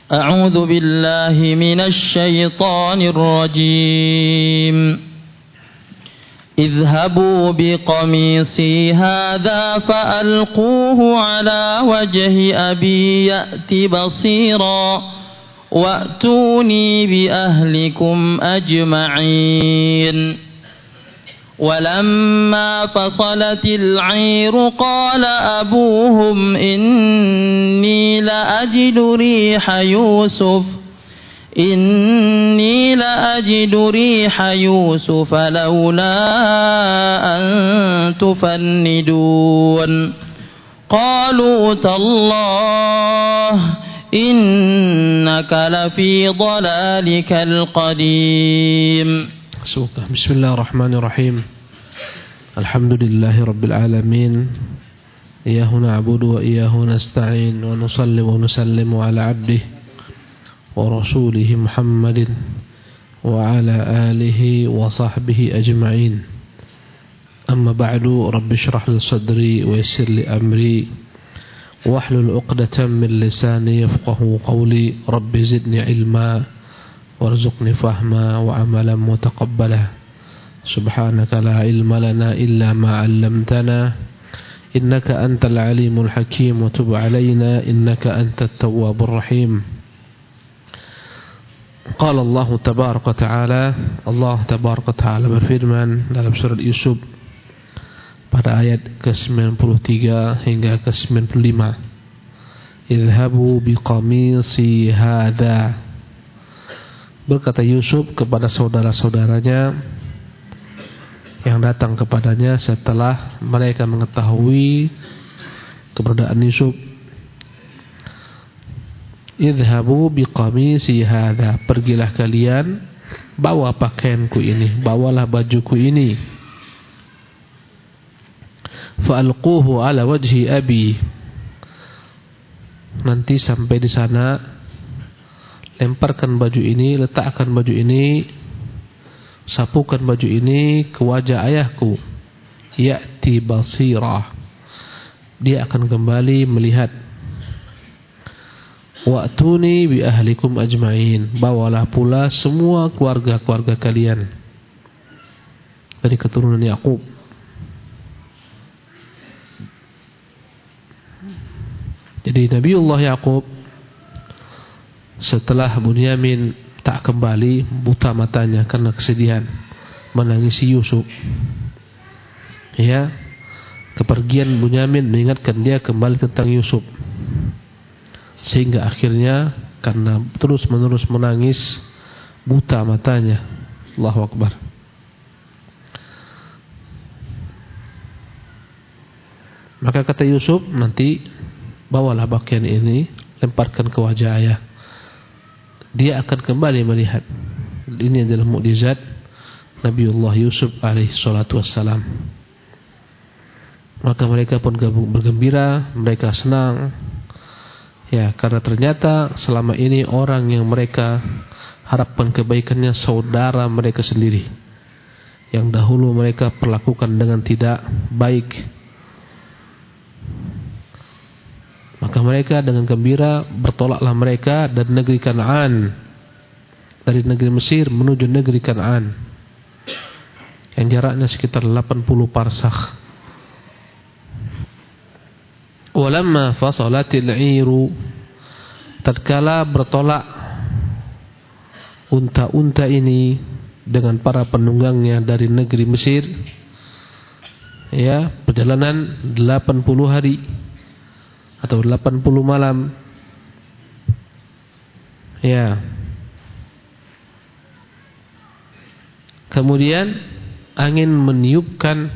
أعوذ بالله من الشيطان الرجيم اذهبوا بقميصي هذا فألقوه على وجه أبي يأت بصيرا وأتوني بأهلكم أجمعين ولما فصلت العير قال أبوهم إني لأجد ريح يوسف لولا أن تفندون قالوا تالله إنك لفي ضلالك القديم. بسم الله الرحمن الرحيم. الحمد لله رب العالمين. إياه نعبد وإياه نستعين ونصلي ونسلم على عبده ورسوله محمد وعلى آله وصحبه أجمعين. أما بعد رب اشرح لي صدري ويسر لي أمري واحلل عقدة من لساني يفقه قولي. رب زدني علما وارزقني فهما وعملا متقبلا. سبحانك لا علم لنا إلا ما علمتنا إنك أنت العليم الحكيم وتب علينا إنك أنت التواب الرحيم. قال الله تبارك وتعالى berfirman dalam surat Yusuf pada ayat ke-93 hingga ke-95. Idhabu biqamisi hadha. Berkata Yusuf kepada saudara-saudaranya yang datang kepadanya setelah mereka mengetahui keberadaan Yusuf. Idhabu biqamisi hadha. Pergilah kalian, bawa pakaianku ini, bawalah bajuku ini. Fa'alquhu ala wajhi abi. Nanti sampai di sana, lemparkan baju ini, letakkan baju ini, sapukan baju ini ke wajah ayahku. Ya'ti basirah. Dia akan kembali melihat. Wa'tuni bi ahlikum ajma'in. Bawalah pula semua keluarga-keluarga kalian dari keturunan Yakub. Jadi Nabiullah Yakub setelah Bunyamin tak kembali, buta matanya karena kesedihan, menangisi Yusuf. Ya, kepergian Bunyamin mengingatkan dia kembali tentang Yusuf. Sehingga akhirnya karena terus-menerus menangis, buta matanya. Allahu Akbar. Maka kata Yusuf, nanti bawalah pakaian ini, lemparkan ke wajah ayah. Dia akan kembali melihat. Ini adalah mukjizat Nabiullah Yusuf alaihi salatu wassalam. Maka mereka pun bergembira, mereka senang. Ya, karena ternyata selama ini orang yang mereka harapkan kebaikannya saudara mereka sendiri, yang dahulu mereka perlakukan dengan tidak baik. Maka mereka dengan gembira bertolaklah mereka dari negeri Kanaan, dari negeri Mesir menuju negeri Kanaan, yang jaraknya sekitar 80 parsakh. Walamma fasalatil 'iru. Tatkala bertolak unta-unta ini dengan para penunggangnya dari negeri Mesir, ya, perjalanan 80 hari atau 80 malam. Ya. Kemudian angin meniupkan,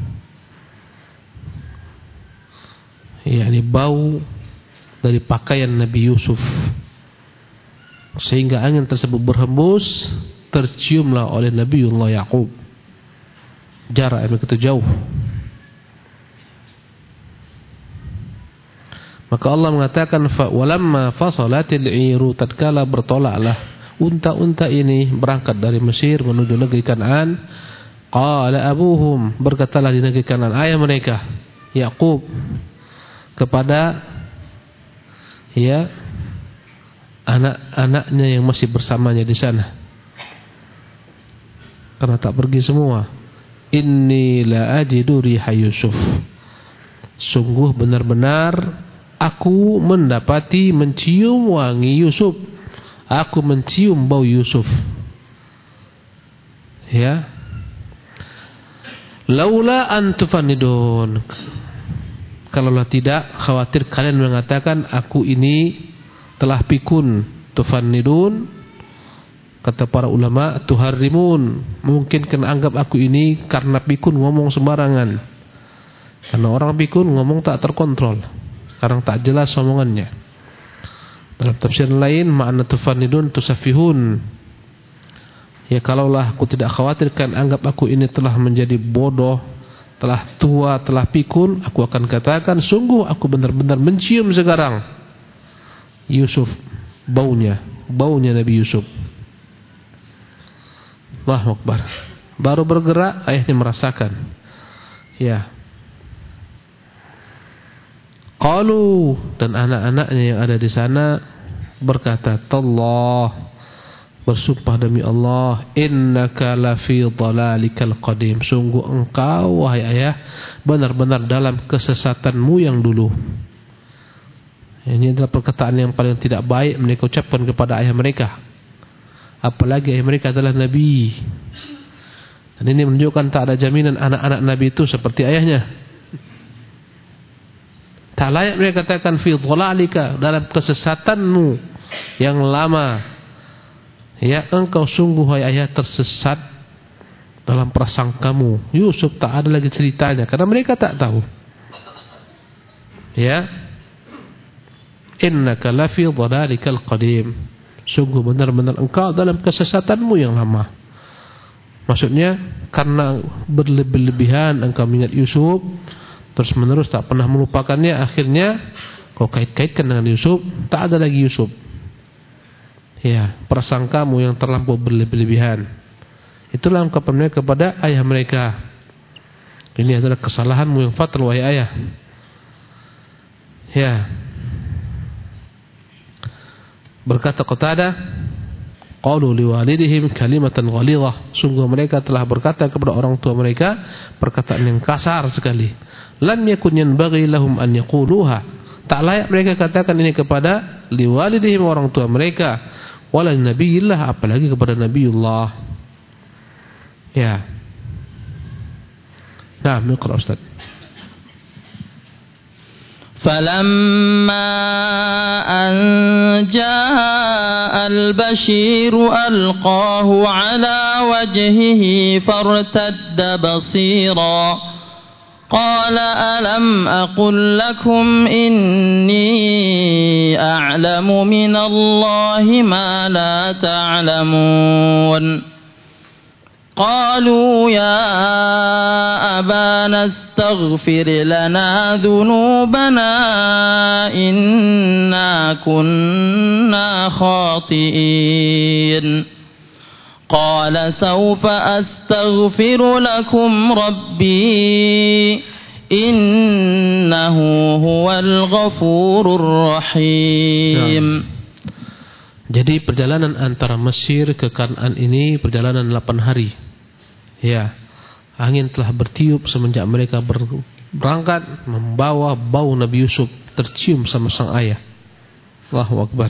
yakni bau dari pakaian Nabi Yusuf, sehingga angin tersebut berhembus, terciumlah oleh Nabiullah Yakub. Jarak yang begitu jauh. Maka Allah mengatakan walamma fasalatil 'iru. Tatkala bertolaklah unta-unta ini berangkat dari Mesir menuju negeri Kanaan. Qala abuhum. Berkatalah di negeri Kanaan ayah mereka Yakub kepada anak-anaknya yang masih bersamanya di sana. Karena tak pergi semua. Inni la ajidu riha Yusuf. Sungguh benar-benar aku mendapati mencium wangi Yusuf. Aku mencium bau Yusuf. Ya. Laula an tufannidun. Kalaulah tidak, khawatir kalian mengatakan aku ini telah pikun. Tufannidun, kata para ulama, tuharrimun, mungkin kena anggap aku ini karena pikun ngomong sembarangan. Karena orang pikun ngomong tak terkontrol, karena tak jelas omongannya. Dalam tafsir lain, makna tufannidun tusafihun. Ya, kalaulah aku tidak khawatirkan anggap aku ini telah menjadi bodoh, telah tua, telah pikun, aku akan katakan sungguh aku benar-benar mencium sekarang Yusuf, baunya Nabi Yusuf. Allahu Akbar. Baru bergerak ayahnya merasakan. Ya. Qalu, dan anak-anaknya yang ada di sana berkata, "Tallah, bersumpah demi Allah, innaka lafi dhalalikal qadim." Sungguh engkau wahai ayah benar-benar dalam kesesatanmu yang dulu. Ini adalah perkataan yang paling tidak baik mereka ucapkan kepada ayah mereka. Apalagi ayah mereka adalah Nabi. Dan ini menunjukkan tak ada jaminan anak-anak Nabi itu seperti ayahnya. Tak layak mereka katakan fi dhalalika, dalam kesesatanmu yang lama. Ya, engkau sungguh wahai ayah tersesat dalam prasangkamu. Yusuf tak ada lagi ceritanya karena mereka tak tahu. Ya. Innaka lafi dhalalikal qadim. Sungguh benar-benar engkau dalam kesesatanmu yang lama. Maksudnya karena berlebihan engkau mengingat Yusuf terus menerus tak pernah melupakannya, akhirnya kau kait-kaitkan dengan Yusuf, tak ada lagi Yusuf. Ya, prasangkamu yang terlampau berlebihan. Itulah ungkapan mereka kepada ayah mereka. Ini adalah kesalahanmu yang fatal wahai ayah. Ya. Berkata Qatadah, qalu liwalidihim kalimatan ghalidhah. Sungguh mereka telah berkata kepada orang tua mereka perkataan yang kasar sekali. Lam yakun yanbaghi lahum an yaquluha. Tak layak mereka katakan ini kepada liwalidihim, orang tua mereka, wala nabiyillah, apalagi kepada Nabiullah. Ya. Nah, Iqra Ustaz. فلما أن جاء البشير ألقاه على وجهه فارتد بصيرا قال ألم أقل لكم إني أعلم من الله ما لا تعلمون قالوا يا أبانا استغفر لنا ذنوبنا إنا كنا خاطئين قال سوف أستغفر لكم ربي إنه هو الغفور الرحيم. Jadi perjalanan antara Mesir ke Kan'an ini perjalanan 8 hari. Ya, angin telah bertiup semenjak mereka berangkat, membawa bau Nabi Yusuf tercium sama sang ayah. Allahu Akbar.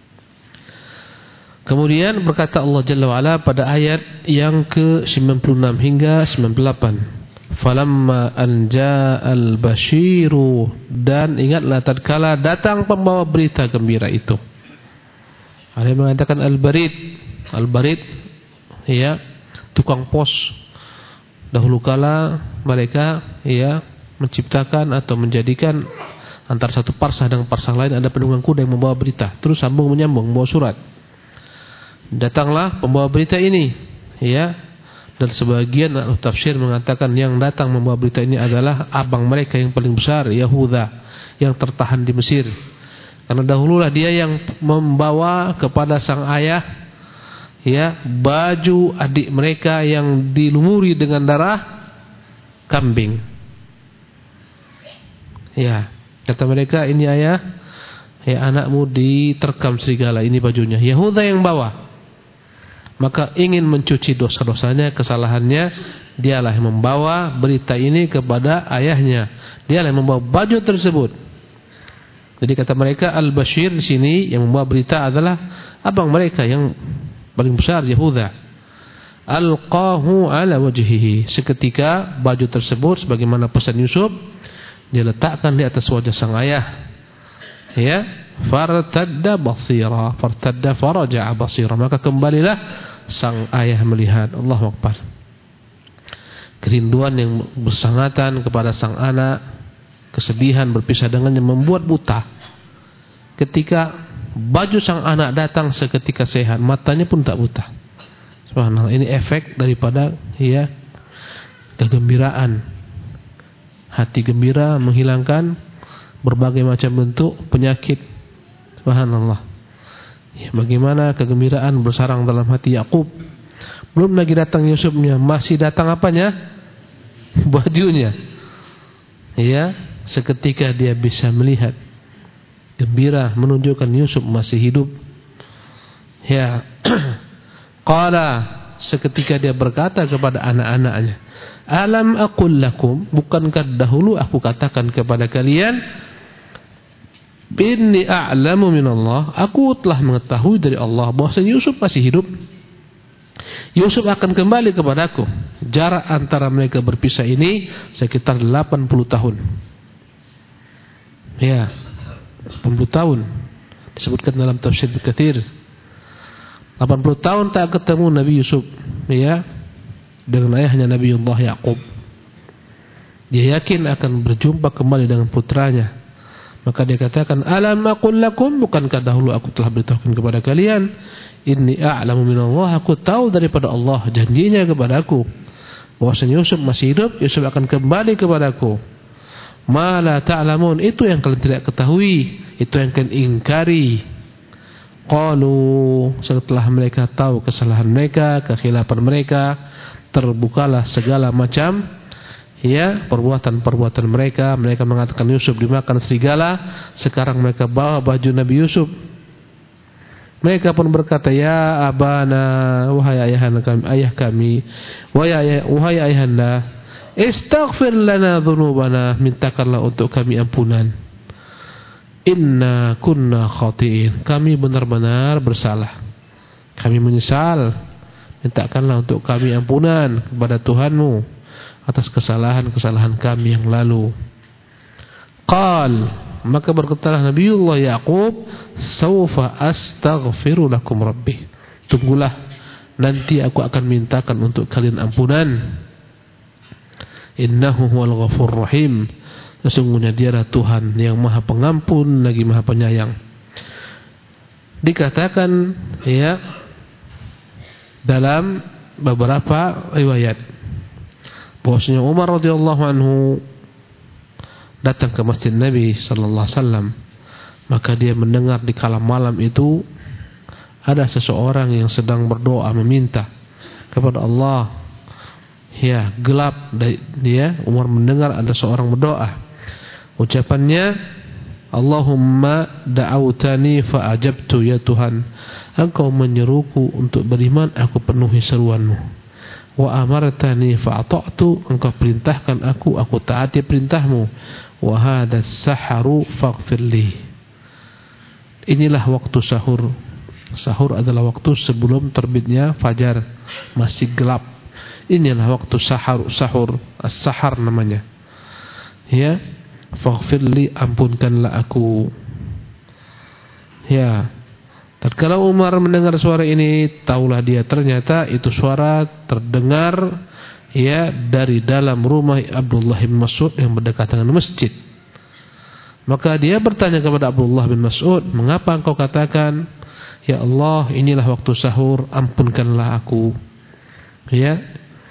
Kemudian berkata Allah Jalla wa'ala pada ayat yang ke-96 hingga 98. Falamma an ja'al basyiru, dan ingatlah tatkala datang pembawa berita gembira itu. Ada yang mengatakan al-barid. Al-barid, ya, tukang pos. Dahulu kala mereka ya menciptakan atau menjadikan antara satu parsah dengan parsah lain ada penunggang kuda yang membawa berita, terus sambung menyambung membawa surat. Datanglah pembawa berita ini, ya. Dan sebagian ahli tafsir mengatakan yang datang membawa berita ini adalah abang mereka yang paling besar, Yahuda, yang tertahan di Mesir. Karena dahululah dia yang membawa kepada sang ayah, ya, baju adik mereka yang dilumuri dengan darah kambing. Ya, kata mereka, ini ayah, ya anakmu diterkam serigala, ini bajunya. Yahuda yang bawa. Maka ingin mencuci dosa-dosanya, kesalahannya, dialah yang membawa berita ini kepada ayahnya. Dialah yang membawa baju tersebut. Jadi kata mereka, Al-Bashir di sini yang membawa berita adalah abang mereka yang paling besar, Yahuda. Alqahu ala wajhihi. Seketika baju tersebut sebagaimana pesan Yusuf, dia letakkan di atas wajah sang ayah. Ya, fartadda basira, fartadda faraja'a basira. Maka kembalilah sang ayah melihat. Allahu Akbar. Kerinduan yang bersangatan kepada sang anak, kesedihan berpisah dengannya membuat buta. Ketika baju sang anak datang seketika sehat, matanya pun tak buta. Subhanallah, ini efek daripada ya kegembiraan. Hati gembira menghilangkan berbagai macam bentuk penyakit. Subhanallah. Ya, bagaimana kegembiraan bersarang dalam hati Yakub. Belum lagi datang Yusufnya, masih datang apanya? Bajunya. Ya, seketika dia bisa melihat gembira menunjukkan Yusuf masih hidup. Ya. Qala, seketika dia berkata kepada anak-anaknya, alam aqul lakum, bukankah dahulu aku katakan kepada kalian, inni a'lamu minallah, aku telah mengetahui dari Allah bahwasanya Yusuf masih hidup. Yusuf akan kembali kepadaku. Jarak antara mereka berpisah ini sekitar 80 tahun. Ya, 80 tahun disebutkan dalam tafsir Ibnu Katsir. 80 tahun tak ketemu Nabi Yusuf, ya, dengan ayahnya Nabiullah Yakub. Dia yakin akan berjumpa kembali dengan putranya. Maka dia katakan, alam aqul lakum, bukankah dahulu aku telah beritahukan kepada kalian, inni a'lamu minallah, aku tahu daripada Allah janjinya kepadaku bahwasanya Yusuf masih hidup, Yusuf akan kembali kepadaku. Ma la ta'lamun, itu yang kalian tidak ketahui, itu yang kalian ingkari. Qalu, setelah mereka tahu kesalahan mereka, kekhilapan mereka, terbukalah segala macam ya perbuatan-perbuatan mereka. Mereka mengatakan Yusuf dimakan serigala, sekarang mereka bawa baju Nabi Yusuf. Mereka pun berkata, ya abana, wahai ayah kami, wahai ayahanda, istaghfir lana dhunubana, mintakanlah untuk kami ampunan. Inna kunna khati'in, kami benar-benar bersalah, kami menyesal, mintakanlah untuk kami ampunan kepada Tuhanmu atas kesalahan-kesalahan kami yang lalu. Qal, maka berkatalah Nabiullah Yakub, saufa astaghfiru lakum rabbi, tunggulah nanti aku akan mintakan untuk kalian ampunan. Innahu huwal ghafurur rahim, sesungguhnya dialah Tuhan yang maha pengampun lagi maha penyayang. Dikatakan ya dalam beberapa riwayat bahwasanya Umar radhiyallahu anhu datang ke masjid Nabi sallallahu alaihi wasallam, maka dia mendengar di kala malam itu ada seseorang yang sedang berdoa meminta kepada Allah. Ya, gelap dia. Umar mendengar ada seorang berdoa. Ucapannya, Allahumma da'autani fa'ajabtu, ya Tuhan, Engkau menyeruku untuk beriman, aku penuhi seruanmu. Wa amartani fa'ata'tu, Engkau perintahkan aku taati perintahmu. Wa hadas saharu faghfirli. Inilah waktu sahur. Sahur adalah waktu sebelum terbitnya fajar, masih gelap. Inilah waktu sahur, as-sahar namanya. Ya, faghfirli, ampunkanlah aku. Ya, tatkala Umar mendengar suara ini, taulah dia ternyata itu suara terdengar ya dari dalam rumah Abdullah bin Mas'ud yang berdekatan dengan masjid. Maka dia bertanya kepada Abdullah bin Mas'ud, mengapa engkau katakan, ya Allah, inilah waktu sahur, ampunkanlah aku. Ya,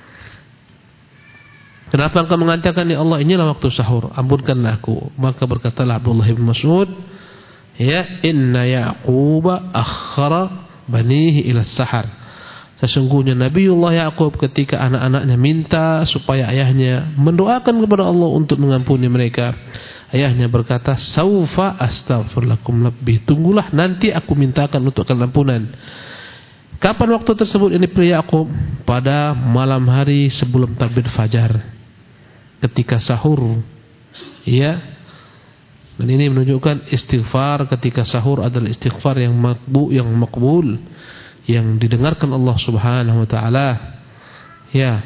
kenapa engkau mengatakan, ya Allah, inilah waktu sahur, ampunkanlah aku? Maka berkatalah Abdullah bin Mas'ud, ya, inna Yaquba akhara banihi ila sahar. Sesungguhnya Nabiullah Yakub ketika anak-anaknya minta supaya ayahnya mendoakan kepada Allah untuk mengampuni mereka, Ayahnya berkata, "Saufa astaghfir lakum rabbi." Tunggulah, nanti aku mintakan untuk kalian ampunan. Kapan waktu tersebut? Ini pria Yakub pada malam hari sebelum terbit fajar, ketika sahur. Ya. Dan ini menunjukkan istighfar ketika sahur adalah istighfar yang makbul, yang didengarkan Allah Subhanahu wa taala. Ya.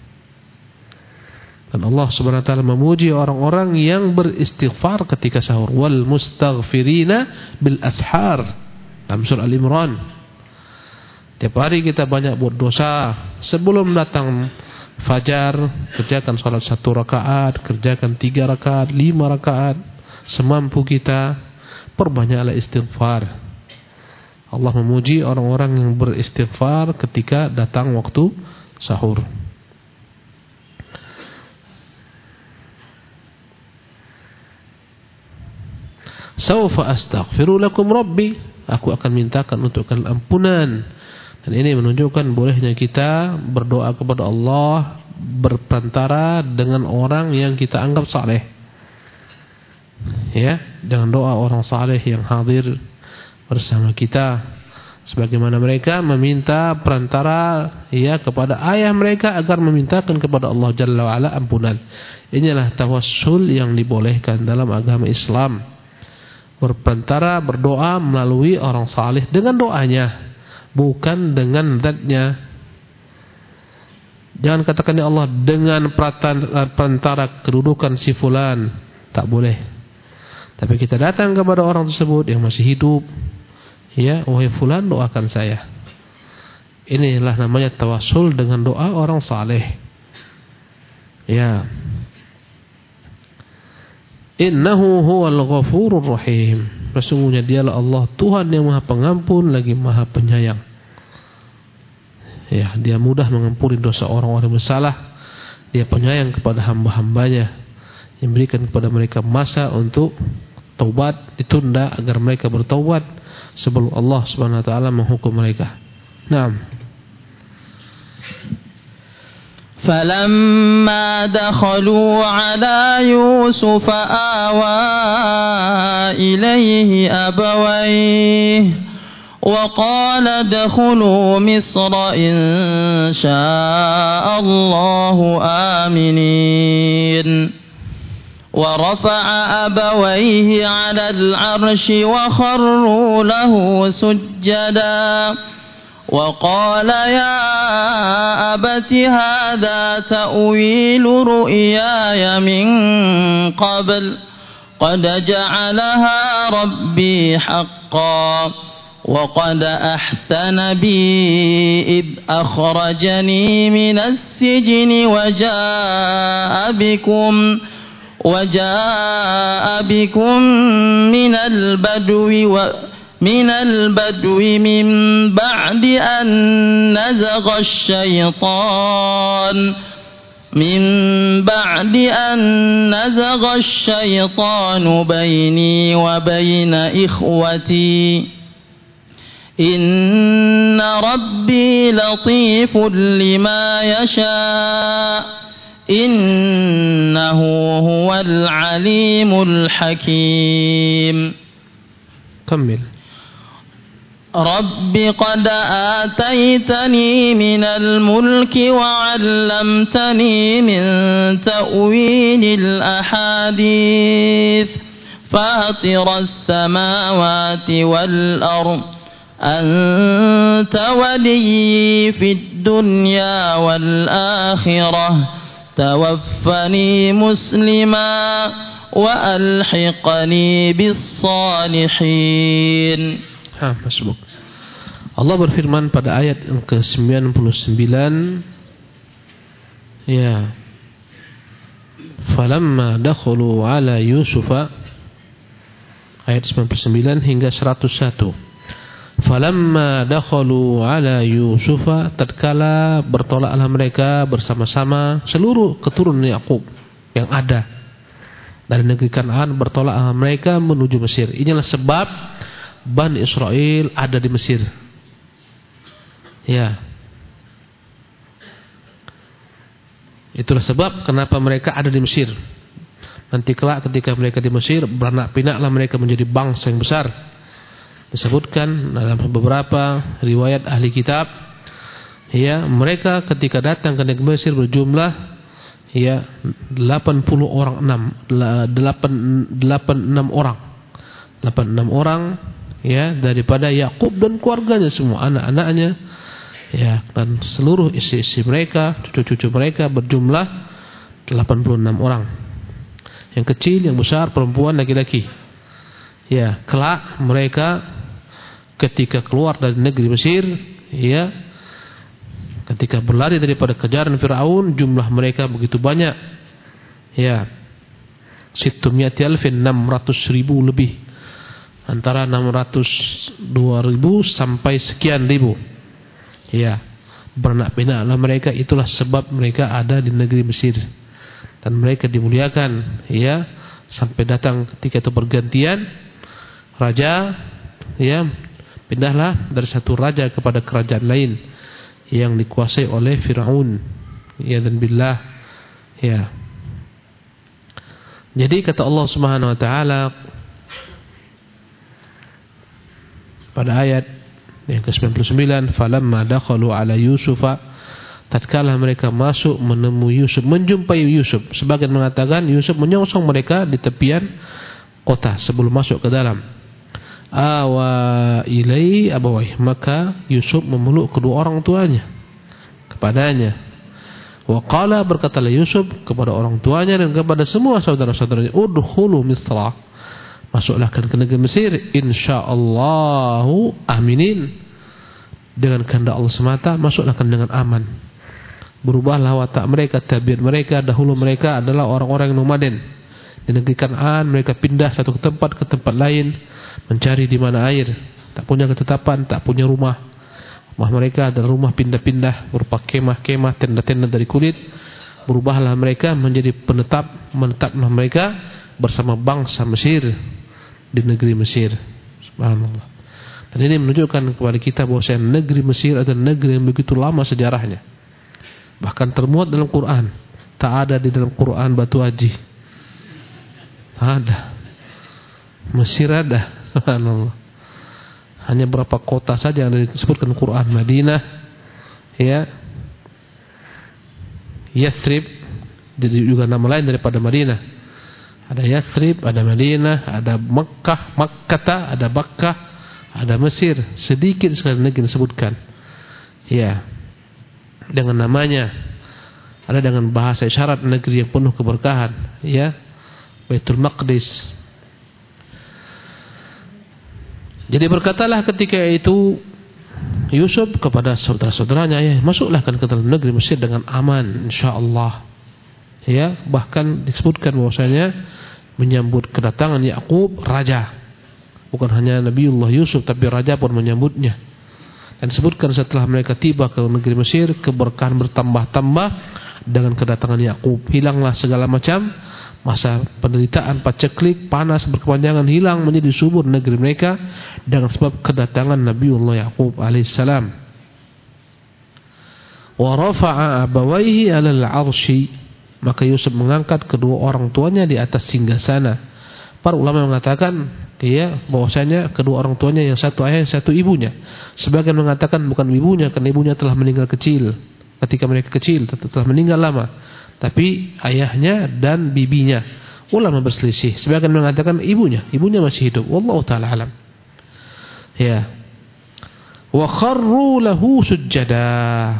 Dan Allah Subhanahu wa taala memuji orang-orang yang beristighfar ketika sahur, wal mustaghfirina bil ashar. Dalam surah Al-Imran. Tiap hari kita banyak buat dosa. Sebelum datang fajar, kerjakan salat 1 rakaat, kerjakan 3 rakaat, 5 rakaat, semampu kita. Perbanyaklah istighfar. Allah memuji orang-orang yang beristighfar ketika datang waktu sahur. Saufa astaghfiru lakum rabbi. Aku akan mintakan untuk kalian ampunan. Dan ini menunjukkan bolehnya kita berdoa kepada Allah berperantara dengan orang yang kita anggap saleh. Ya, jangan doa orang saleh yang hadir bersama kita, sebagaimana mereka meminta perantara ya kepada ayah mereka agar memintakan kepada Allah Jalla wa Ala ampunan. Inilah tawassul yang dibolehkan dalam agama Islam. Berperantara, berdoa melalui orang saleh dengan doanya, bukan dengan zatnya. Jangan katakan ya Allah dengan perantara kedudukan si fulan, tak boleh. Tapi kita datang kepada orang tersebut yang masih hidup, ya, wahai fulan, doakan saya. Inilah namanya tawassul dengan doa orang saleh. Ya. Innahu huwal ghafurur rahim. Sesungguhnya dialah Allah, Tuhan yang Maha Pengampun lagi Maha Penyayang. Ya, dia mudah mengampuni dosa orang-orang yang bersalah. Dia penyayang kepada hamba-hambanya, yang berikan kepada mereka masa untuk taubat, ditunda agar mereka bertaubat sebelum Allah Subhanahu wa taala menghukum mereka. Naam. فلما دخلوا على يوسف آوى إليه أبويه وقال ادخلوا مصر إن شاء الله آمنين ورفع أبويه على العرش وخروا له سجدا وقال يا أبت هذا تأويل رؤياي من قبل قد جعلها ربي حقا وقد أحسن بي إذ أخرجني من السجن وجاء بكم من البدو من بعد أن نزغ الشيطان بيني وبين إخوتي إن ربي لطيف لما يشاء إنه هو العليم الحكيم. كمل. رب قد آتيتني من الملك وعلمتني من تأويل الأحاديث فاطر السماوات والأرض أنت ولي في الدنيا والآخرة توفني مسلما وألحقني بالصالحين. Masbuk. Allah berfirman pada ayat yang ke-99, ya, falamma dakhulu ala Yusufa, ayat 99 hingga 101. Falamma dakhalu ala Yusufa, tatkala bertolaklah mereka bersama-sama seluruh keturunan Yakub yang ada dari negeri Kanaan, bertolaklah mereka menuju Mesir. Inilah sebab Bani Israel ada di Mesir. Ya. Itulah sebab kenapa mereka ada di Mesir. Nanti kelak ketika mereka di Mesir, beranak pinaklah mereka menjadi bangsa yang besar. Disebutkan dalam beberapa riwayat ahli kitab, ya, mereka ketika datang ke negeri Mesir berjumlah, ya, 86 orang, ya, daripada Yakub dan keluarganya semua, anak-anaknya, ya, dan seluruh istri-istri mereka, cucu-cucu mereka berjumlah 86 orang. Yang kecil, yang besar, perempuan, laki-laki. Ya, kelak mereka ketika keluar dari negeri Mesir, ya, ketika berlari daripada kejaran Firaun, jumlah mereka begitu banyak. Ya, 600.000 lebih. Antara 602.000 sampai sekian ribu. Ya, beranak pinaklah mereka, itulah sebab mereka ada di negeri Mesir. Dan mereka dimuliakan, ya, sampai datang ketika itu pergantian raja, ya, pindahlah dari satu raja kepada kerajaan lain yang dikuasai oleh Firaun, ya, dan billah, ya. Jadi kata Allah Subhanahu wa taala pada ayat yang ke-99, falamma dakhalu ala Yusufa, tatkala mereka masuk menemui Yusuf, menjumpai Yusuf. Sebagian mengatakan Yusuf menyongsong mereka di tepian kota sebelum masuk ke dalam. Awa ilai abawai, maka Yusuf memeluk kedua orang tuanya kepadanya. Wa qala, berkatalah Yusuf kepada orang tuanya dan kepada semua saudara-saudaranya, udkhulu Misra, masuklah ke negeri Mesir, insyaallahu aminin, dengan kehendak Allah semata, masuklah dengan aman. Berubahlah watak mereka, tabiat mereka. Dahulu mereka adalah orang-orang yang nomaden. Di negeri Kan'an mereka pindah satu tempat ke tempat lain, mencari di mana air. Tak punya ketetapan, tak punya rumah. Rumah mereka adalah rumah pindah-pindah, berupa kemah-kemah, tenda-tenda dari kulit. Berubahlah mereka menjadi menetaplah mereka bersama bangsa Mesir di negeri Mesir. Subhanallah. Dan ini menunjukkan kepada kita bahwa negeri Mesir adalah negeri yang begitu lama sejarahnya. Bahkan termuat dalam Quran. Tak ada di dalam Quran batu haji. Ada. Mesir ada. Subhanallah. Hanya berapa kota saja yang disebutkan Quran. Madinah, ya, Yathrib, jadi juga nama lain daripada Madinah. Ada Yathrib, ada Madinah, ada Makkah, Makkata, ada Bakkah, ada Mesir. Sedikit sekali negeri disebutkan, ya, dengan namanya. Ada dengan bahasa isyarat, negeri yang penuh keberkahan, ya, Baitul Maqdis. Jadi berkatalah ketika itu Yusuf kepada saudara-saudaranya, ya, masuklah ke dalam negeri Mesir dengan aman, insyaallah. Ya, bahkan disebutkan bahwasanya menyambut kedatangan Yakub raja. Bukan hanya Nabiullah Yusuf, tapi raja pun menyambutnya. Dan disebutkan setelah mereka tiba ke negeri Mesir, keberkahan bertambah-tambah dengan kedatangan Yakub. Hilanglah segala macam masa penderitaan, paceklik, panas berkepanjangan, hilang menjadi subur negeri mereka dengan sebab kedatangan Nabiullah Yakub alaihissalam. Wa rafa'a abawaihi 'alal 'arsy, maka Yusuf mengangkat kedua orang tuanya di atas singgasana. Para ulama mengatakan, ya, bahwasanya kedua orang tuanya, yang satu ayah, yang satu ibunya. Sebagian mengatakan bukan ibunya, karena ibunya telah meninggal kecil. Ketika mereka kecil telah meninggal lama. Tapi ayahnya dan bibinya, ulama berselisih. Sebagian mengatakan ibunya masih hidup. Wallahu taala alam. Ya. Wa kharru lahu sujada.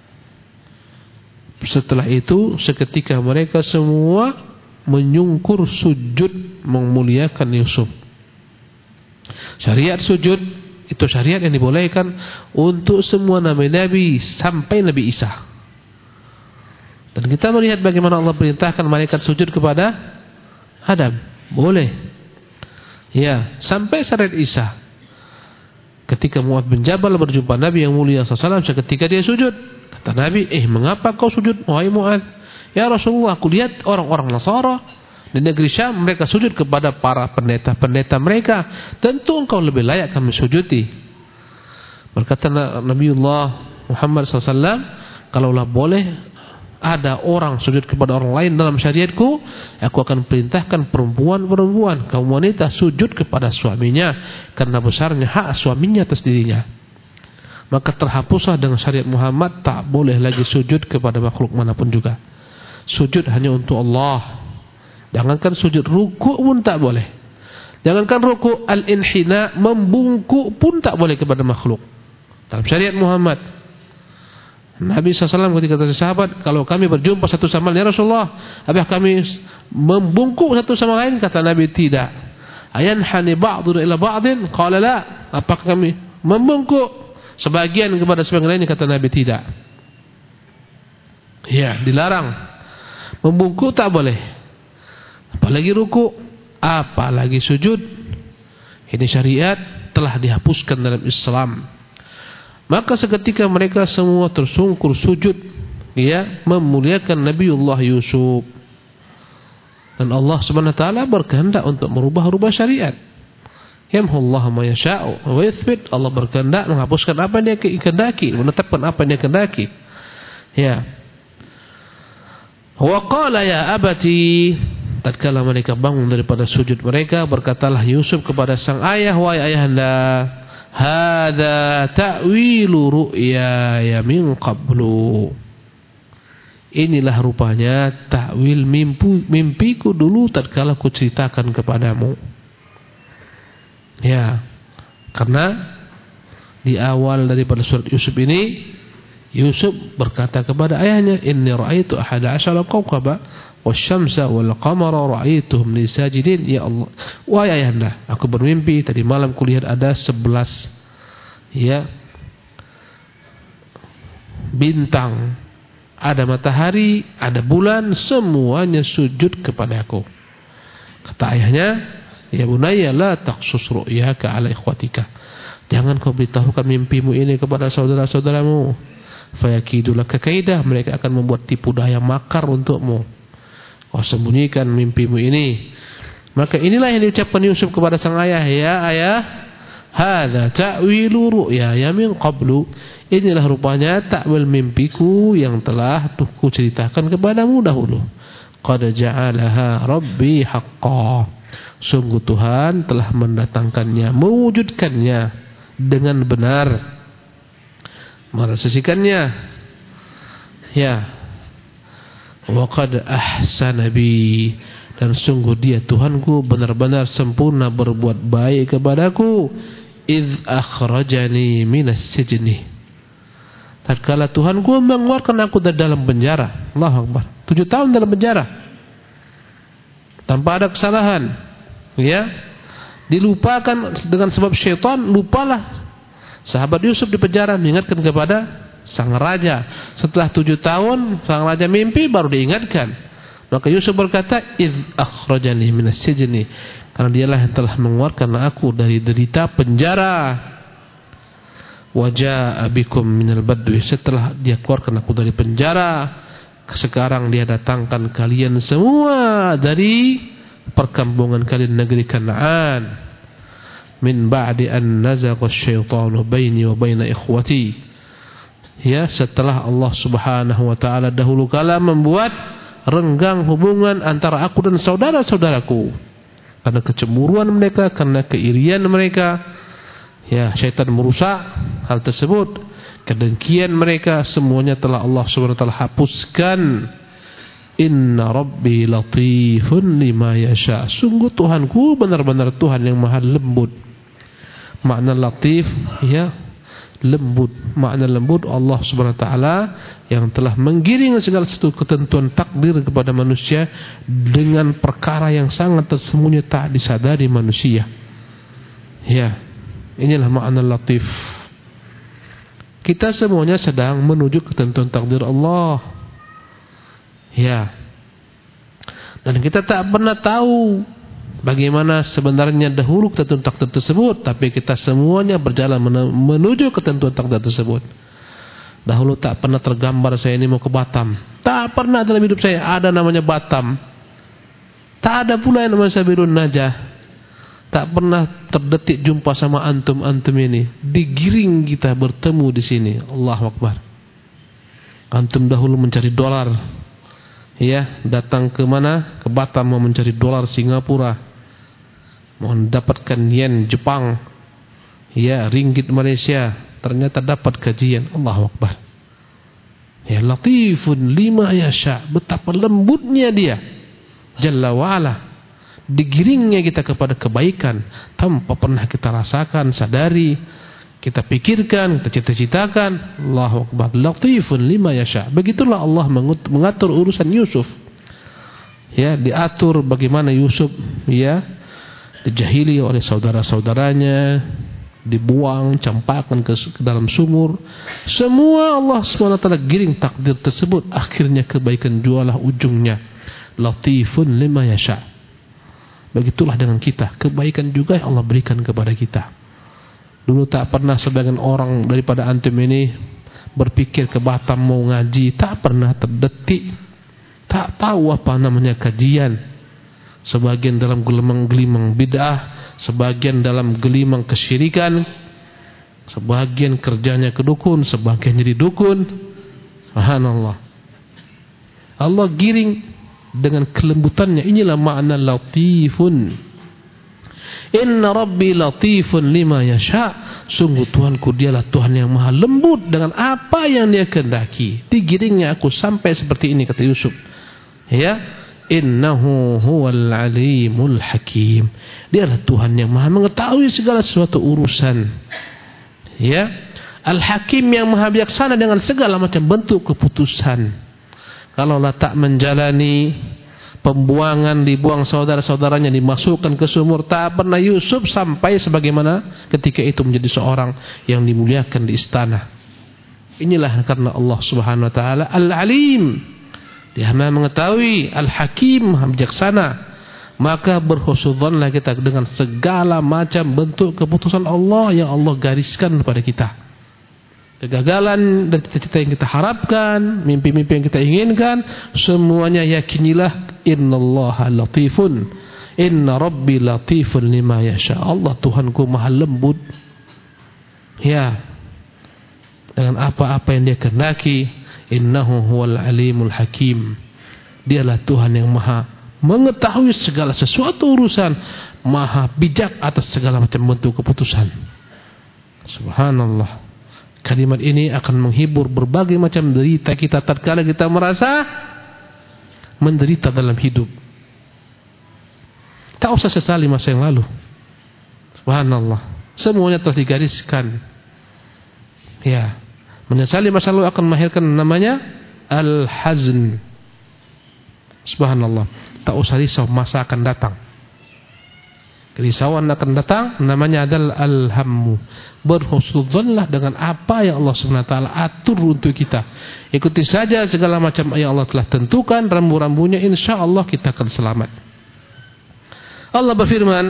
Setelah itu seketika mereka semua menyungkur sujud memuliakan Yusuf. Syariat sujud itu syariat yang dibolehkan untuk semua nabi-nabi sampai Nabi Isa. Dan kita melihat bagaimana Allah perintahkan malaikat sujud kepada Adam. Boleh. Ya, sampai syariat Isa. Ketika Mu'adz bin Jabal berjumpa Nabi yang mulia SAW, seketika dia sujud. Kata Nabi, mengapa kau sujud, wahai Mu'adz? Ya Rasulullah, aku lihat orang-orang Nasara di negeri Syam, mereka sujud kepada para pendeta-pendeta mereka. Tentu engkau lebih layak kami sujudi. Berkata Nabiullah Muhammad SAW, kalaulah boleh, ada orang sujud kepada orang lain dalam syariatku, aku akan perintahkan perempuan-perempuan, kaum wanita sujud kepada suaminya karena besarnya hak suaminya atas dirinya. Maka terhapuslah dengan syariat Muhammad, tak boleh lagi sujud kepada makhluk manapun juga. Sujud hanya untuk Allah. Jangankan sujud, ruku' pun tak boleh. Jangankan ruku', al-inhina, membungkuk pun tak boleh kepada makhluk dalam syariat Muhammad. Nabi SAW ketika kata sahabat, kalau kami berjumpa satu sama lain, ya Rasulullah, apakah kami membungkuk satu sama lain? Kata Nabi, tidak. Ayanhani ba'duna ila ba'din? Qala la. Apakah kami membungkuk sebagian kepada sebagian lain? Kata Nabi, tidak. Ya, dilarang. Membungkuk tak boleh. Apalagi ruku', apalagi sujud. Ini syariat telah dihapuskan dalam Islam. Maka seketika mereka semua tersungkur sujud, ya, memuliakan Nabiullah Yusuf. Dan Allah Subhanahu wa taala berkehendak untuk merubah-rubah syariat. Yamhullahu ma yasha'u wa yuthbit. Allah berkehendak menghapuskan apa yang Dia kehendaki, menetapkan apa yang Dia kehendaki. Ya. Wa qala ya abati, tatkala mereka bangun daripada sujud mereka, berkatalah Yusuf kepada sang ayah, wahai ayahanda, hadza ta'wilu ru'yaya min qablu. Inilah rupanya takwil mimpiku dulu tatkala ku ceritakan kepadamu. Ya, karena di awal daripada surat Yusuf ini, Yusuf berkata kepada ayahnya, inni ra'aitu ahada asyara kawkaba wasyamsa wal qamara ra'aituhum li sajidin. Ya Allah, wahai ayahanda, aku bermimpi tadi malam kulihat ada 11 ya bintang, ada matahari, ada bulan, semuanya sujud kepadaku. Kata ayahnya, ya bunayya la taqsus ru'yaka ala ikhwatika. Jangan kau beritahukan mimpimu ini kepada saudara-saudaramu. Fayakidu laka kaidah, mereka akan membuat tipu daya makar untukmu. Kau sembunyikan mimpimu ini. Maka inilah yang diucapkan Yusuf kepada sang ayah, ya ayah, hadza ta'wilu ru'yaya min qablu. Inilah rupanya takwil mimpiku yang telah ku ceritakan kepadamu dahulu. Qad ja'alaha rabbi haqqan. Sungguh Tuhan telah mendatangkannya, mewujudkannya dengan benar, merealisasikannya. Ya. Wa qad ahsana bi, dan sungguh Dia Tuhanku benar-benar sempurna berbuat baik kepadaku. Idz akhrajani minas sijni, tatkala Tuhanku mengeluarkan aku dari dalam penjara. Allahu Akbar. 7 tahun dalam penjara tanpa ada kesalahan, ya, dilupakan dengan sebab syaitan. Lupalah sahabat Yusuf di penjara, mengingatkan kepada sang raja. Setelah 7 tahun sang raja mimpi, baru diingatkan. Maka Yusuf berkata, idz akhrajani minas sijni, karena Dialah yang telah mengeluarkan aku dari derita penjara. Wajaa bikum minal badwi, setelah Dia keluarkan aku dari penjara, sekarang Dia datangkan kalian semua dari perkampungan kalian, negeri Kanaan. Min ba'di an nazagha asyaitanu baini wa baina ikhwati. Ya, setelah Allah Subhanahu wa taala dahulu kala membuat renggang hubungan antara aku dan saudara-saudaraku karena kecemburuan mereka, karena keirian mereka. Ya, syaitan merusak hal tersebut. Kedengkian mereka semuanya telah Allah Subhanahu wa taala hapuskan. Inna rabbi latifun lima yasha. Sungguh Tuhanku benar-benar Tuhan yang maha lembut. Makna latif, ya, lembut. Makna lembut Allah Subhanahu wa taala yang telah menggiring segala sesuatu ketentuan takdir kepada manusia dengan perkara yang sangat tersembunyi tak disadari manusia. Ya, inilah makna latif. Kita semuanya sedang menuju ketentuan takdir Allah. Ya. Dan kita tak pernah tahu bagaimana sebenarnya dahulu ketentuan takdir tersebut, tapi kita semuanya berjalan menuju ketentuan takdir tersebut. Dahulu tak pernah tergambar saya ini mau ke Batam. Tak pernah dalam hidup saya ada namanya Batam. Tak ada pula yang namanya Sabirun Najah. Tak pernah terdetik jumpa sama antum ini. Digiring kita bertemu di sini. Allahu Akbar. Antum dahulu mencari dolar, ya, datang ke mana? Ke Batam mau mencari dolar Singapura, mau mendapatkan yen Jepang, ya, ringgit Malaysia, ternyata dapat kajian. Allahu Akbar. Ya, latifun lima yasha, betapa lembutnya dia Jalla wa'ala. Digiringnya kita kepada kebaikan tanpa pernah kita rasakan, sadari, kita pikirkan, kita cita-citakan. Allahu Akbar. Latifun lima yasha. Begitulah Allah mengatur urusan Yusuf. Ya, diatur bagaimana Yusuf, ya, dijahili oleh saudara-saudaranya, dibuang, campakkan ke dalam sumur. Semua Allah SWT giring takdir tersebut. Akhirnya kebaikan jualah ujungnya. Latifun lima yasha. Begitulah dengan kita. Kebaikan juga yang Allah berikan kepada kita. Dulu tak pernah sebagian orang daripada antum ini berpikir ke Batam mau ngaji. Tak pernah terdetik. Tak tahu apa namanya kajian. Sebagian dalam gelimang-gelimang bid'ah, sebagian dalam gelimang kesyirikan, sebagian kerjanya ke dukun, sebagian jadi dukun. Subhanallah. Allah giring dengan kelembutannya. Inilah makna latifun. Inna Rabbi latifun lima yasha. Sungguh Tuhanku dialah Tuhan yang maha lembut dengan apa yang dia kehendaki. Digiringnya aku sampai seperti ini, kata Yusuf. Ya, innahu huwal alimul hakim. Dialah Tuhan yang maha mengetahui segala sesuatu urusan. Ya, Al-Hakim yang maha bijaksana dengan segala macam bentuk keputusan. Kalaulah tak menjalani pembuangan, dibuang saudara-saudaranya, dimasukkan ke sumur, tak pernah Yusuf sampai sebagaimana ketika itu menjadi seorang yang dimuliakan di istana. Inilah karena Allah Subhanahu wa taala Al-Alim. Dia maha mengetahui, Al-Hakim, maha bijaksana. Maka berhusnudzonlah kita dengan segala macam bentuk keputusan Allah yang Allah gariskan kepada kita. Kegagalan dan cita-cita yang kita harapkan, mimpi-mimpi yang kita inginkan, semuanya yakinilah innallaha latifun. Inna Rabbi latifun lima yasha. Allah Tuhanku maha lembut, ya, dengan apa-apa yang dia kehendaki. Innahu huwal alimul hakim. Dialah Tuhan yang maha mengetahui segala sesuatu urusan, maha bijak atas segala macam bentuk keputusan. Subhanallah. Kalimat ini akan menghibur berbagai macam derita kita tatkala kita merasa menderita dalam hidup. Tak usah sesali masa yang lalu. Subhanallah. Semuanya telah digariskan. Ya. Menyesali masa lalu akan melahirkan namanya al-hazn. Subhanallah. Tak usah risau, masa akan datang. Kerisauan akan datang, namanya adalah al-hammu. Berhusnudzonlah dengan apa yang Allah SWT atur untuk kita. Ikuti saja segala macam yang Allah telah tentukan, rambu-rambunya, insyaAllah kita akan selamat. Allah berfirman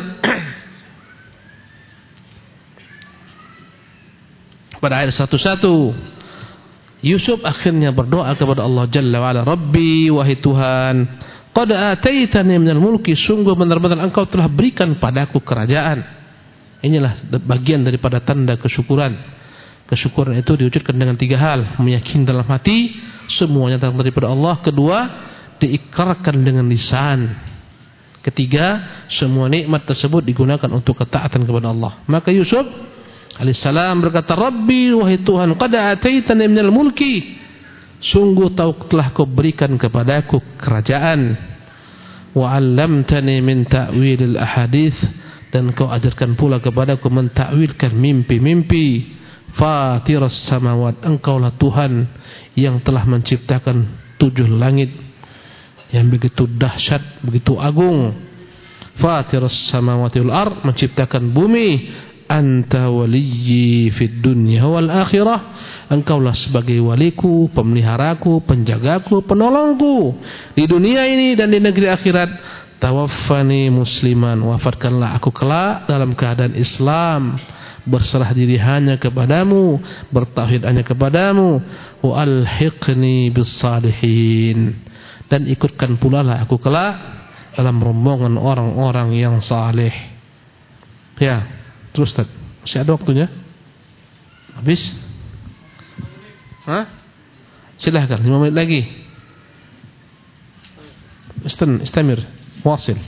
pada ayat 101, Yusuf akhirnya berdoa kepada Allah Jalla wa'ala, Rabbi, wahai Tuhan, qad ataitani minal mulki, sungguh benar-benar engkau telah berikan padaku kerajaan. Inilah bagian daripada tanda kesyukuran. Kesyukuran itu diwujudkan dengan 3 hal. Meyakini dalam hati semuanya datang daripada Allah. Kedua, diikrarkan dengan lisan. Ketiga, semua nikmat tersebut digunakan untuk ketaatan kepada Allah. Maka Yusuf alaihissalam berkata, Rabbi, wahai Tuhan, qad ataitani minal mulki, sungguh telah kau berikan kepadaku kerajaan, wa 'allamtani min ta'wilil ahadits, dan kau ajarkan pula kepadaku mentakwilkan mimpi-mimpi. Fatiras samawat, engkaulah Tuhan yang telah menciptakan 7 langit yang begitu dahsyat, begitu agung. Fatiras samawati wal ard, menciptakan bumi. Anta waliyyi fid dunya wal akhirah, engkaulah sebagai waliku, pemeliharaku, penjagaku, penolongku di dunia ini dan di negeri akhirat. Tawaffani musliman, wafatkanlah aku kelak dalam keadaan Islam, berserah diri hanya kepadamu, bertauhid hanya kepadamu. Wa alhiqni bis salihin, dan ikutkan pula lah aku kelak dalam rombongan orang-orang yang saleh. Ya, terus Ustaz, masih ada waktunya? Habis? Hah? Silahkan 5 menit lagi. Istamir, wasil.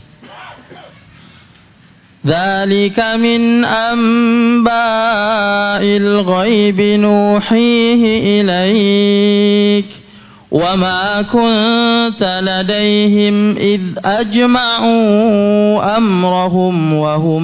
ذلك من أنباء الغيب نوحيه إليك وما كنت لديهم إذ أجمعوا أمرهم وهم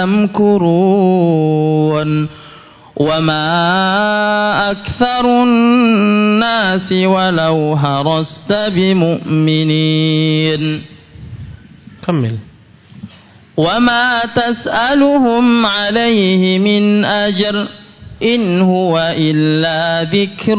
يمكرون وما أكثر الناس ولو حرصت بمؤمنين. كمل. وما تسألهم عليه من أجر إن هو إلا ذكر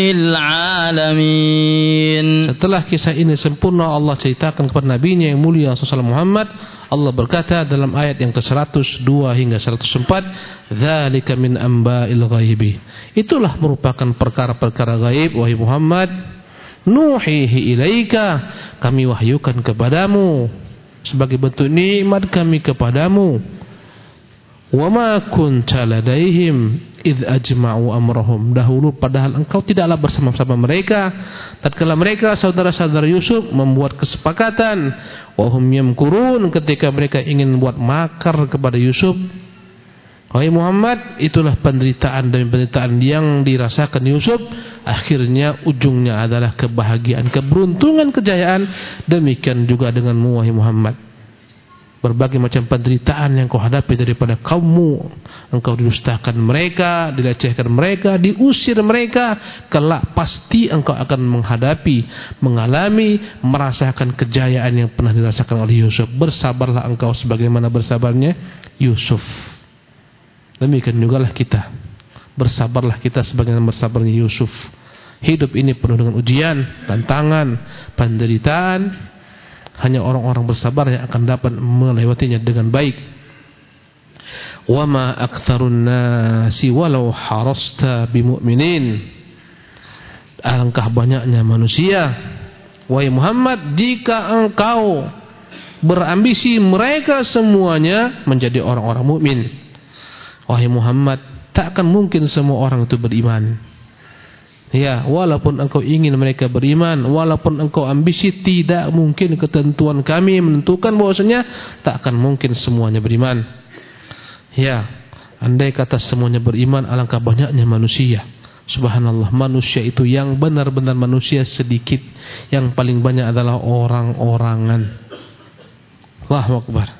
للعالمين. Setelah kisah ini sempurna Allah ceritakan kepada Nabi-Nya yang mulia sallallahu Muhammad, Allah berkata dalam ayat yang ke-102 hingga 104, "Dzalika min amba'il ghaibi." Itulah merupakan perkara-perkara gaib wahai Muhammad, nuhihi ilaika, kami wahyukan kepadamu sebagai bentuk nikmat kami kepadamu. Wa ma kunta ladaihim idz ajma'u amrahum. Dahulu padahal engkau tidaklah bersama-sama mereka tatkala mereka saudara-saudara Yusuf membuat kesepakatan, wa hum yamkurun, ketika mereka ingin membuat makar kepada Yusuf. Wahai Muhammad, itulah penderitaan demi penderitaan yang dirasakan Yusuf. Akhirnya ujungnya adalah kebahagiaan, keberuntungan, kejayaan. Demikian juga denganmu wahai Muhammad. Berbagai macam penderitaan yang kau hadapi daripada kaummu, engkau didustakan mereka, dilecehkan mereka, diusir mereka, kelak pasti engkau akan menghadapi, mengalami, merasakan kejayaan yang pernah dirasakan oleh Yusuf. Bersabarlah engkau sebagaimana bersabarnya Yusuf. Demikian jugalah kita. Bersabarlah kita sebagaimana bersabarnya Yusuf. Hidup ini penuh dengan ujian, tantangan, penderitaan. Hanya orang-orang bersabar yang akan dapat melewatinya dengan baik. Wa ma aktsarun nasi walau harasta bimu'minin. Alangkah banyaknya manusia wahai Muhammad, jika engkau berambisi mereka semuanya menjadi orang-orang mukmin. Wahai Muhammad, takkan mungkin semua orang itu beriman. Ya, walaupun engkau ingin mereka beriman, walaupun engkau ambisi, tidak mungkin. Ketentuan kami menentukan bahwasanya takkan mungkin semuanya beriman. Ya, andai kata semuanya beriman, alangkah banyaknya manusia. Subhanallah, manusia itu yang benar-benar manusia sedikit. Yang paling banyak adalah orang-orangan. Allahu Akbar.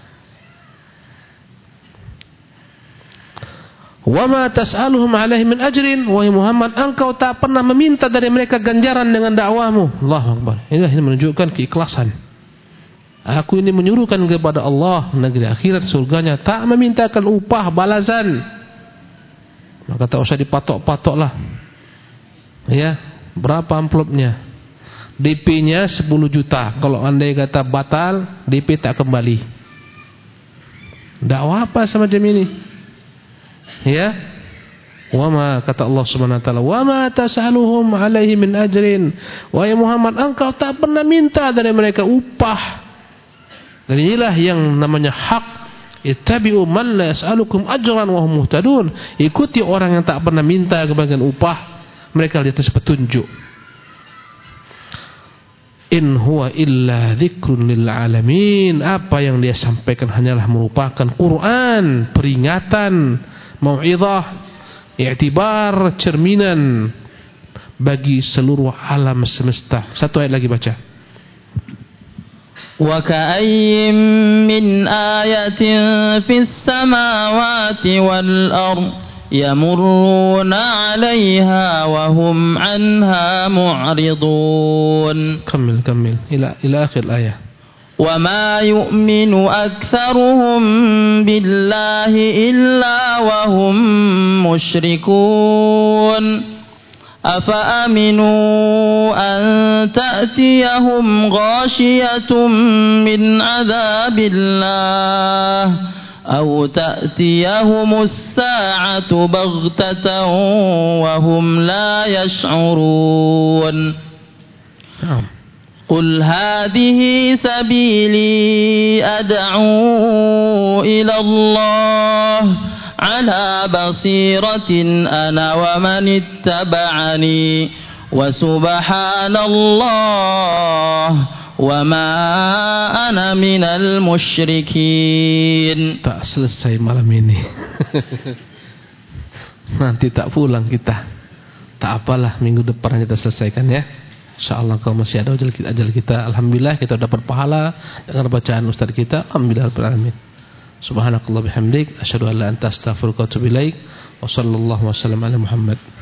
Wa ma tas'aluhum alaihi min ajrin. Wahai Muhammad, engkau tak pernah meminta dari mereka ganjaran dengan dakwahmu. Allahu Akbar. Ini menunjukkan keikhlasan. Aku ini menyuruhkan kepada Allah, negeri akhirat, surganya, tak memintakan upah balasan. Maka tak usah dipatok-patok lah. Ya, berapa amplopnya? DP-nya 10 juta. Kalau andai kata batal, DP tak kembali. Dakwah apa semacam ini? Ya, wama, kata Allah Subhanahu wa taala, wama tasaluhum alaihi min ajrin. Wahai Muhammad, engkau tak pernah minta dari mereka upah. Dan inilah yang namanya hak. Ittabi'u man la yas'alukum ajran wa hum muhtadun. Ikuti orang yang tak pernah minta kebagian upah, mereka di atas petunjuk. In huwa illa dzikrun lil alamin. Apa yang dia sampaikan hanyalah merupakan Quran, peringatan, mau'izah, i'tibar, cerminan bagi seluruh alam semesta. Satu ayat lagi baca. Wa ka'ayyin min ayatin fis samawati wal ard yamurruna 'alayha wa hum 'anha mu'ridun. Kamil ila akhir ayat. وَمَا يُؤْمِنُ أَكْثَرُهُمْ بِاللَّهِ إِلَّا وَهُمْ مُشْرِكُونَ أَفَأَمِنُوا أَن تَأْتِيَهُمْ غَاشِيَةٌ مِّنْ عَذَابِ اللَّهِ أَوْ تَأْتِيَهُمُ السَّاعَةُ بَغْتَةً وَهُمْ لَا يَشْعُرُونَ. قل هذه سبيلي أدعو إلى الله على بصيرة أنا ومن اتبعني wa subhanallah wa ma ana minal musyrikin. Tak selesai malam ini. Nanti tak pulang kita. Tak apalah, minggu depan kita selesaikan ya. InsyaAllah kalau masih ada ajal kita. Alhamdulillah kita dapat pahala dengan bacaan ustaz kita. Alhamdulillah rabbil alamin. Subhanakallah bihamdik, asyhadu an la ilaha illa anta astaghfiruka wa atubu ilaik. Wa sallallahu wasallam ala Muhammad.